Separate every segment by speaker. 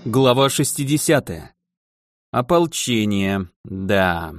Speaker 1: Глава 60. Ополчение. Да.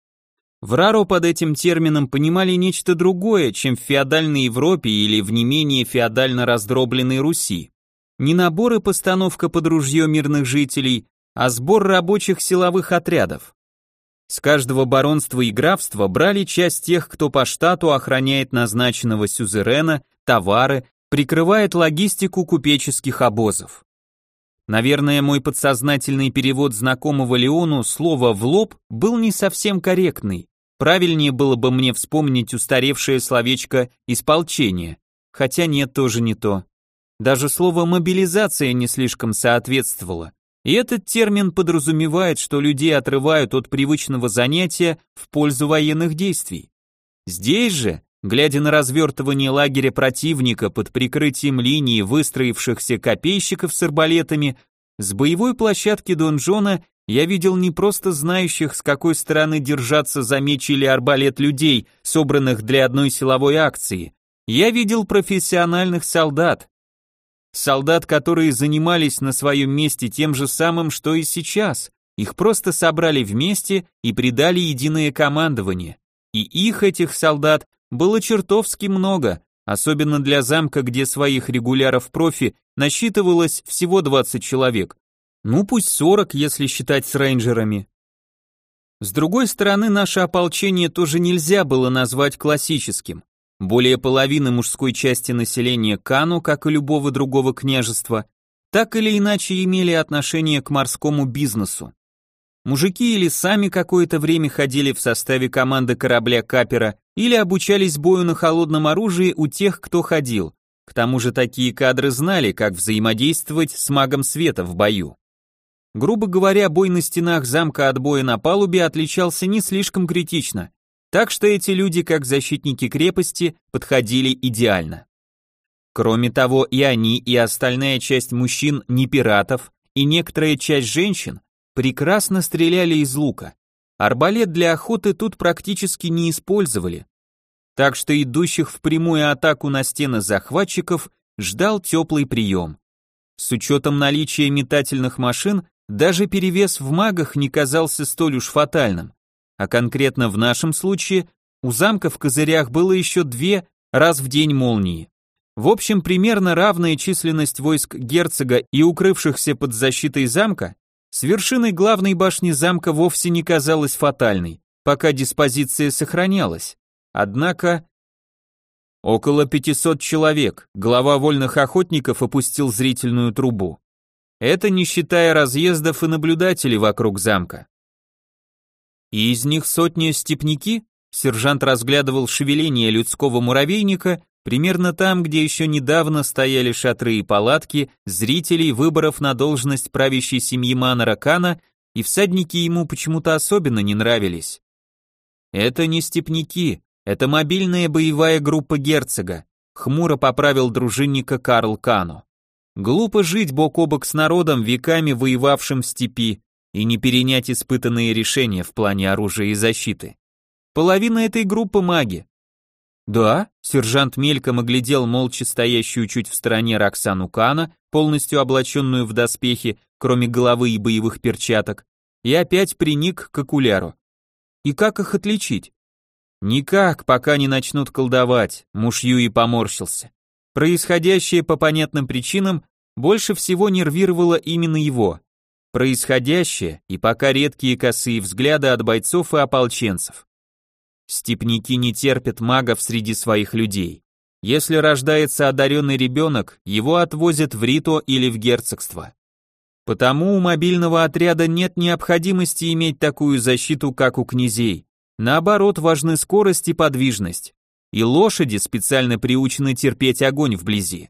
Speaker 1: В Раро под этим термином понимали нечто другое, чем в феодальной Европе или в не менее феодально раздробленной Руси. Не набор и постановка под ружье мирных жителей, а сбор рабочих силовых отрядов. С каждого баронства и графства брали часть тех, кто по штату охраняет назначенного сюзерена, товары, прикрывает логистику купеческих обозов. Наверное, мой подсознательный перевод знакомого Леону слова «в лоб» был не совсем корректный. Правильнее было бы мне вспомнить устаревшее словечко «исполчение». Хотя нет, тоже не то. Даже слово «мобилизация» не слишком соответствовало. И этот термин подразумевает, что людей отрывают от привычного занятия в пользу военных действий. Здесь же, глядя на развертывание лагеря противника под прикрытием линии выстроившихся копейщиков с арбалетами, с боевой площадки донжона я видел не просто знающих, с какой стороны держаться за меч или арбалет людей, собранных для одной силовой акции. Я видел профессиональных солдат. Солдат, которые занимались на своем месте тем же самым, что и сейчас. Их просто собрали вместе и придали единое командование. И их, этих солдат, было чертовски много, особенно для замка, где своих регуляров-профи насчитывалось всего 20 человек. Ну пусть 40, если считать с рейнджерами. С другой стороны, наше ополчение тоже нельзя было назвать классическим. Более половины мужской части населения Кану, как и любого другого княжества, так или иначе имели отношение к морскому бизнесу. Мужики или сами какое-то время ходили в составе команды корабля-капера, или обучались бою на холодном оружии у тех, кто ходил. К тому же такие кадры знали, как взаимодействовать с магом света в бою. Грубо говоря, бой на стенах замка от боя на палубе отличался не слишком критично, так что эти люди, как защитники крепости, подходили идеально. Кроме того, и они, и остальная часть мужчин, не пиратов, и некоторая часть женщин прекрасно стреляли из лука. Арбалет для охоты тут практически не использовали. Так что идущих в прямую атаку на стены захватчиков ждал теплый прием. С учетом наличия метательных машин, даже перевес в магах не казался столь уж фатальным. А конкретно в нашем случае, у замка в козырях было еще 2 раз в день молнии. В общем, примерно равная численность войск герцога и укрывшихся под защитой замка с вершиной главной башни замка вовсе не казалась фатальной, пока диспозиция сохранялась. Однако около 500 человек, глава вольных охотников опустил зрительную трубу. Это не считая разъездов и наблюдателей вокруг замка. И из них сотни степняки, сержант разглядывал шевеление людского муравейника, примерно там, где еще недавно стояли шатры и палатки зрителей выборов на должность правящей семьи Манора Кана, и всадники ему почему-то особенно не нравились. Это не степняки, это мобильная боевая группа герцога, хмуро поправил дружинника Карл Кану. Глупо жить бок о бок с народом, веками воевавшим в степи, и не перенять испытанные решения в плане оружия и защиты. Половина этой группы маги. Да, сержант мельком оглядел молча стоящую чуть в стороне Роксану Кана, полностью облаченную в доспехи, кроме головы и боевых перчаток, и опять приник к окуляру. И как их отличить? Никак, пока не начнут колдовать, муж Юи поморщился. Происходящее по понятным причинам больше всего нервировало именно его. Происходящее и пока редкие косые взгляды от бойцов и ополченцев. Степняки не терпят магов среди своих людей. Если рождается одаренный ребенок, его отвозят в Рито или в герцогство. Потому у мобильного отряда нет необходимости иметь такую защиту, как у князей. Наоборот, важны скорость и подвижность. И лошади специально приучены терпеть огонь вблизи.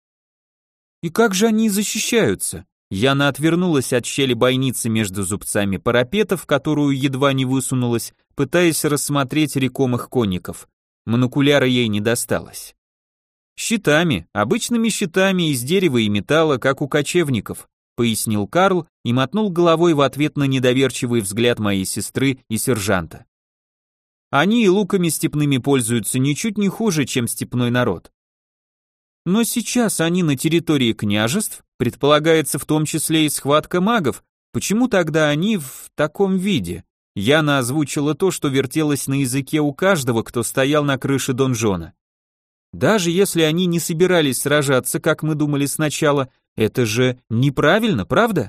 Speaker 1: И как же они защищаются? Яна отвернулась от щели бойницы между зубцами парапета, в которую едва не высунулась, пытаясь рассмотреть рекомых конников. Монокуляра ей не досталось. Щитами, обычными щитами из дерева и металла, как у кочевников, пояснил Карл и мотнул головой в ответ на недоверчивый взгляд моей сестры и сержанта. Они и луками степными пользуются ничуть не хуже, чем степной народ. Но сейчас они на территории княжеств, Предполагается в том числе и схватка магов. Почему тогда они в таком виде? Яна озвучила то, что вертелось на языке у каждого, кто стоял на крыше донжона. Даже если они не собирались сражаться, как мы думали сначала, это же неправильно, правда?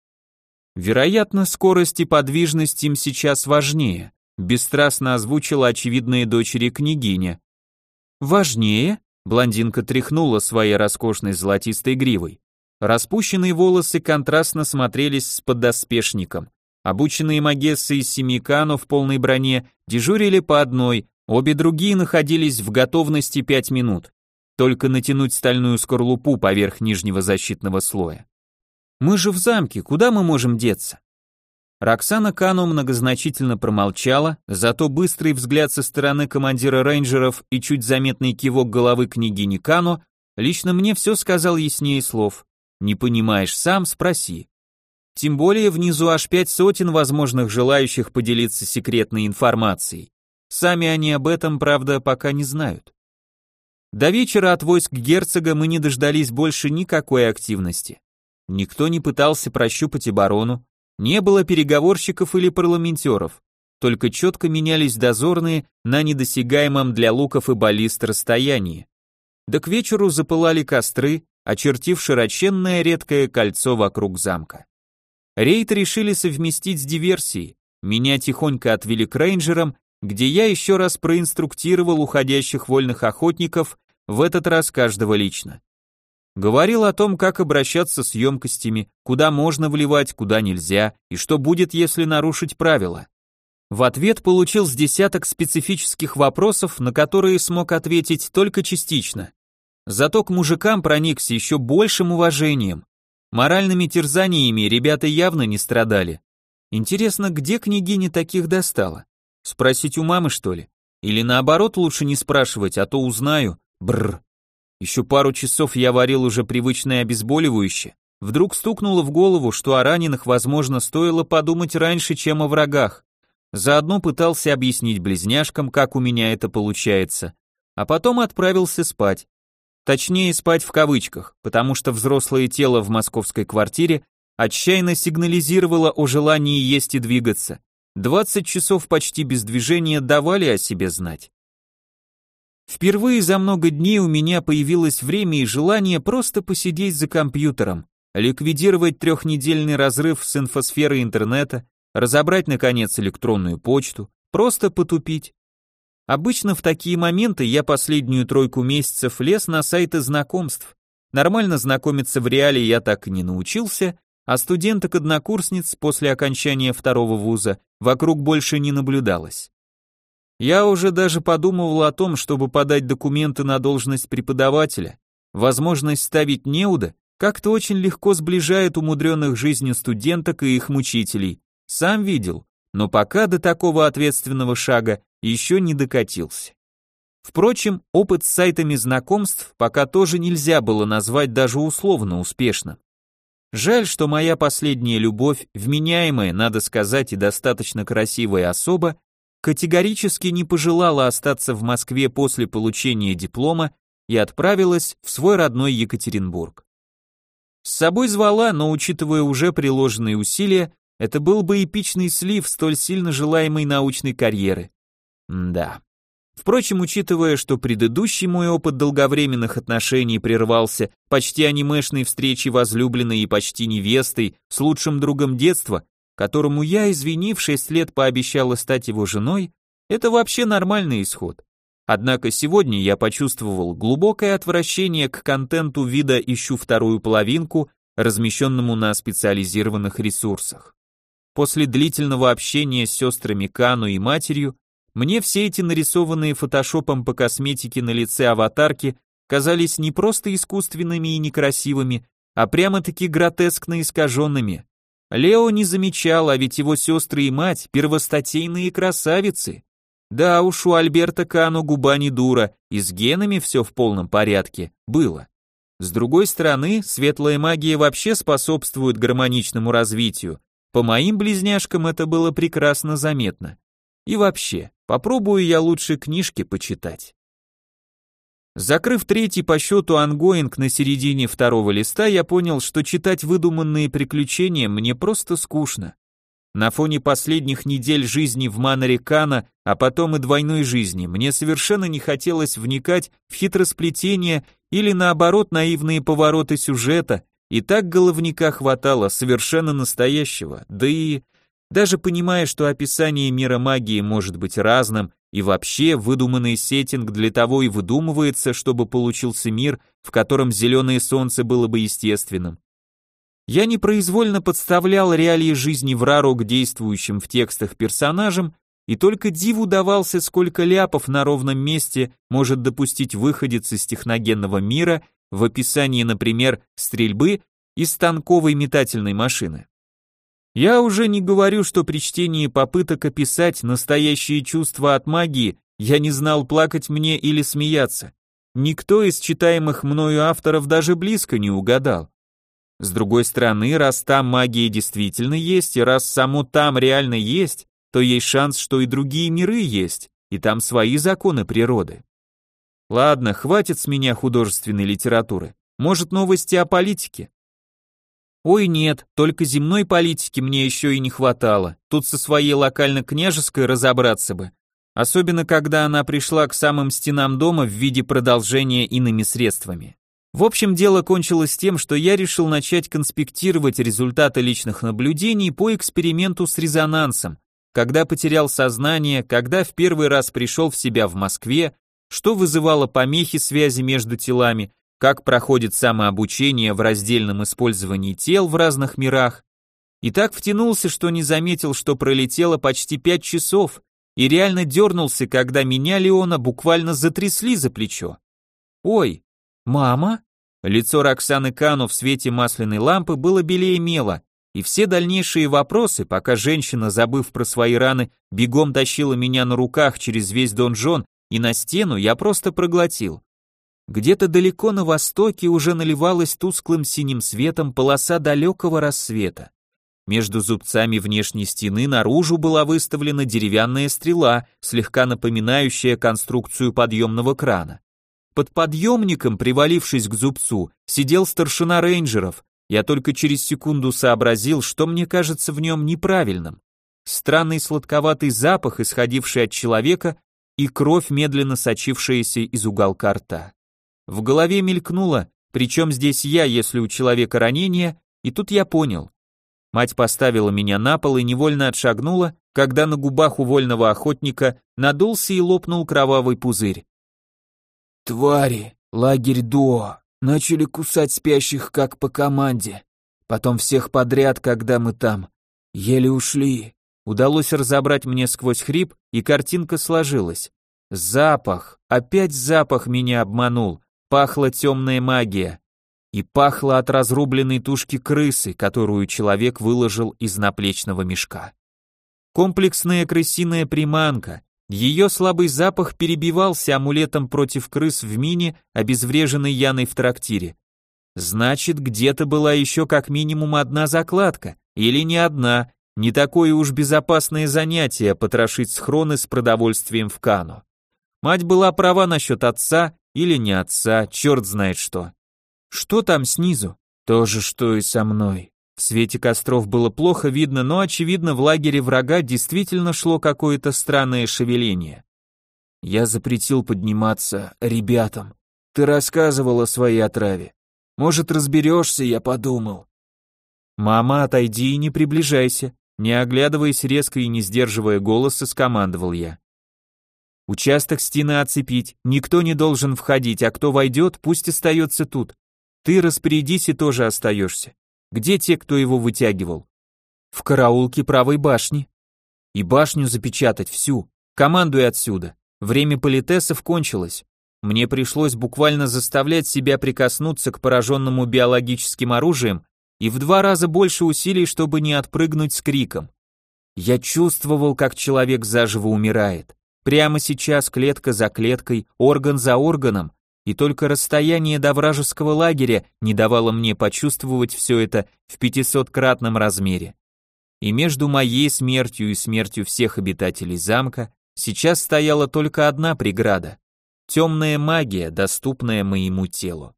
Speaker 1: Вероятно, скорость и подвижность им сейчас важнее, бесстрастно озвучила очевидная дочери княгиня. Важнее? Блондинка тряхнула своей роскошной золотистой гривой. Распущенные волосы контрастно смотрелись с поддоспешником. Обученные магессы из 7 Кано в полной броне дежурили по одной, обе другие находились в готовности 5 минут. Только натянуть стальную скорлупу поверх нижнего защитного слоя. Мы же в замке, куда мы можем деться? Роксана Кано многозначительно промолчала, зато быстрый взгляд со стороны командира рейнджеров и чуть заметный кивок головы княгини Кано лично мне все сказал яснее слов. Не понимаешь сам, спроси. Тем более внизу аж 5 сотен возможных желающих поделиться секретной информацией. Сами они об этом, правда, пока не знают. До вечера от войск герцога мы не дождались больше никакой активности. Никто не пытался прощупать оборону, не было переговорщиков или парламентеров, только четко менялись дозорные на недосягаемом для луков и баллист расстоянии. Да к вечеру запылали костры, очертив широченное редкое кольцо вокруг замка. Рейд решили совместить с диверсией, меня тихонько отвели к рейнджерам, где я еще раз проинструктировал уходящих вольных охотников, в этот раз каждого лично. Говорил о том, как обращаться с емкостями, куда можно вливать, куда нельзя, и что будет, если нарушить правила. В ответ получил с десяток специфических вопросов, на которые смог ответить только частично. Зато к мужикам проникся еще большим уважением. Моральными терзаниями ребята явно не страдали. Интересно, где княгиня таких достала? Спросить у мамы, что ли? Или наоборот лучше не спрашивать, а то узнаю. Бррр. Еще пару часов я варил уже привычное обезболивающее. Вдруг стукнуло в голову, что о раненых, возможно, стоило подумать раньше, чем о врагах. Заодно пытался объяснить близняшкам, как у меня это получается. А потом отправился спать. Точнее, спать в кавычках, потому что взрослое тело в московской квартире отчаянно сигнализировало о желании есть и двигаться. 20 часов почти без движения давали о себе знать. Впервые за много дней у меня появилось время и желание просто посидеть за компьютером, ликвидировать 3-недельный разрыв с инфосферой интернета, разобрать, наконец, электронную почту, просто потупить. Обычно в такие моменты я последнюю 3 месяцев лез на сайты знакомств. Нормально знакомиться в реале я так и не научился, а студенток-однокурсниц после окончания 2-го вуза вокруг больше не наблюдалось. Я уже даже подумывал о том, чтобы подать документы на должность преподавателя. Возможность ставить неуда как-то очень легко сближает умудренных жизнью студенток и их мучителей. Сам видел, но пока до такого ответственного шага еще не докатился. Впрочем, опыт с сайтами знакомств пока тоже нельзя было назвать даже условно успешным. Жаль, что моя последняя любовь, вменяемая, надо сказать, и достаточно красивая особа, категорически не пожелала остаться в Москве после получения диплома и отправилась в свой родной Екатеринбург. С собой звала, но учитывая уже приложенные усилия, это был бы эпичный слив столь сильно желаемой научной карьеры. Да. Впрочем, учитывая, что предыдущий мой опыт долговременных отношений прервался почти анимешной встречей возлюбленной и почти невестой с лучшим другом детства, которому я, извини, в 6 лет пообещала стать его женой, это вообще нормальный исход. Однако сегодня я почувствовал глубокое отвращение к контенту вида «Ищу вторую половинку», размещенному на специализированных ресурсах. После длительного общения с сестрами Кану и матерью, мне все эти нарисованные фотошопом по косметике на лице аватарки казались не просто искусственными и некрасивыми, а прямо-таки гротескно искаженными. Лео не замечал, а ведь его сестры и мать первостатейные красавицы. Да уж, у Альберта Кано губа не дура, и с генами все в полном порядке было. С другой стороны, светлая магия вообще способствует гармоничному развитию. По моим близняшкам это было прекрасно заметно. И вообще, попробую я лучше книжки почитать. Закрыв третий по счету ангоинг на середине второго листа, я понял, что читать выдуманные приключения мне просто скучно. На фоне последних недель жизни в Маноре Кана, а потом и двойной жизни, мне совершенно не хотелось вникать в хитросплетения или наоборот наивные повороты сюжета, и так головняка хватало совершенно настоящего, да и даже понимая, что описание мира магии может быть разным, и вообще выдуманный сеттинг для того и выдумывается, чтобы получился мир, в котором зеленое солнце было бы естественным. Я непроизвольно подставлял реалии жизни Врару к действующим в текстах персонажам, и только диву давался, сколько ляпов на ровном месте может допустить выходец из техногенного мира в описании, например, стрельбы из станковой метательной машины. Я уже не говорю, что при чтении попыток описать настоящие чувства от магии я не знал, плакать мне или смеяться. Никто из читаемых мною авторов даже близко не угадал. С другой стороны, раз там магия действительно есть, и раз само там реально есть, то есть шанс, что и другие миры есть, и там свои законы природы. Ладно, хватит с меня художественной литературы. Может, новости о политике? Ой, нет, только земной политики мне еще и не хватало. Тут со своей локально-княжеской разобраться бы. Особенно, когда она пришла к самым стенам дома в виде продолжения иными средствами. В общем, дело кончилось тем, что я решил начать конспектировать результаты личных наблюдений по эксперименту с резонансом, когда потерял сознание, когда в первый раз пришел в себя в Москве, что вызывало помехи связи между телами, как проходит самообучение в раздельном использовании тел в разных мирах. И так втянулся, что не заметил, что пролетело почти 5 часов, и реально дернулся, когда меня, Леона, буквально затрясли за плечо. «Ой, мама?» Лицо Роксаны Кану в свете масляной лампы было белее мела, и все дальнейшие вопросы, пока женщина, забыв про свои раны, бегом тащила меня на руках через весь донжон и на стену, я просто проглотил. Где-то далеко на востоке уже наливалась тусклым синим светом полоса далекого рассвета. Между зубцами внешней стены наружу была выставлена деревянная стрела, слегка напоминающая конструкцию подъемного крана. Под подъемником, привалившись к зубцу, сидел старшина рейнджеров. Я только через секунду сообразил, что мне кажется в нем неправильным. Странный сладковатый запах, исходивший от человека, и кровь, медленно сочившаяся из уголка рта. В голове мелькнуло, причем здесь я, если у человека ранение, и тут я понял. Мать поставила меня на пол и невольно отшагнула, когда на губах у вольного охотника надулся и лопнул кровавый пузырь.
Speaker 2: Твари, лагерь Дуо, начали кусать спящих как по команде. Потом всех подряд, когда мы там. Еле ушли.
Speaker 1: Удалось разобрать мне сквозь хрип, и картинка сложилась. Запах, опять запах меня обманул. Пахла темная магия. И пахло от разрубленной тушки крысы, которую человек выложил из наплечного мешка. Комплексная крысиная приманка. Ее слабый запах перебивался амулетом против крыс в мине, обезвреженной Яной в трактире. Значит, где-то была еще как минимум одна закладка, или не одна, не такое уж безопасное занятие потрошить схроны с продовольствием в Кану. Мать была права насчет отца, или не отца, черт знает что. Что там снизу? То же, что и со мной. В свете костров было плохо видно, но, очевидно, в лагере врага действительно шло какое-то странное шевеление.
Speaker 2: Я запретил подниматься ребятам. Ты рассказывал о своей отраве. Может, разберешься, я подумал.
Speaker 1: Мама, отойди и не приближайся. Не оглядываясь резко и не сдерживая голоса, скомандовал я. Участок стены оцепить, никто не должен входить, а кто войдет, пусть остается тут. Ты распорядись и тоже остаешься. Где те, кто его вытягивал? В караулке правой башни. И башню запечатать всю. Командуй отсюда. Время политесов кончилось. Мне пришлось буквально заставлять себя прикоснуться к пораженному биологическим оружием и в 2 раза больше усилий, чтобы не отпрыгнуть с криком. Я чувствовал, как человек заживо умирает. Прямо сейчас, клетка за клеткой, орган за органом, и только расстояние до вражеского лагеря не давало мне почувствовать все это в 500-кратном размере. И между моей смертью и смертью всех обитателей замка сейчас стояла только одна преграда. Темная магия, доступная моему телу.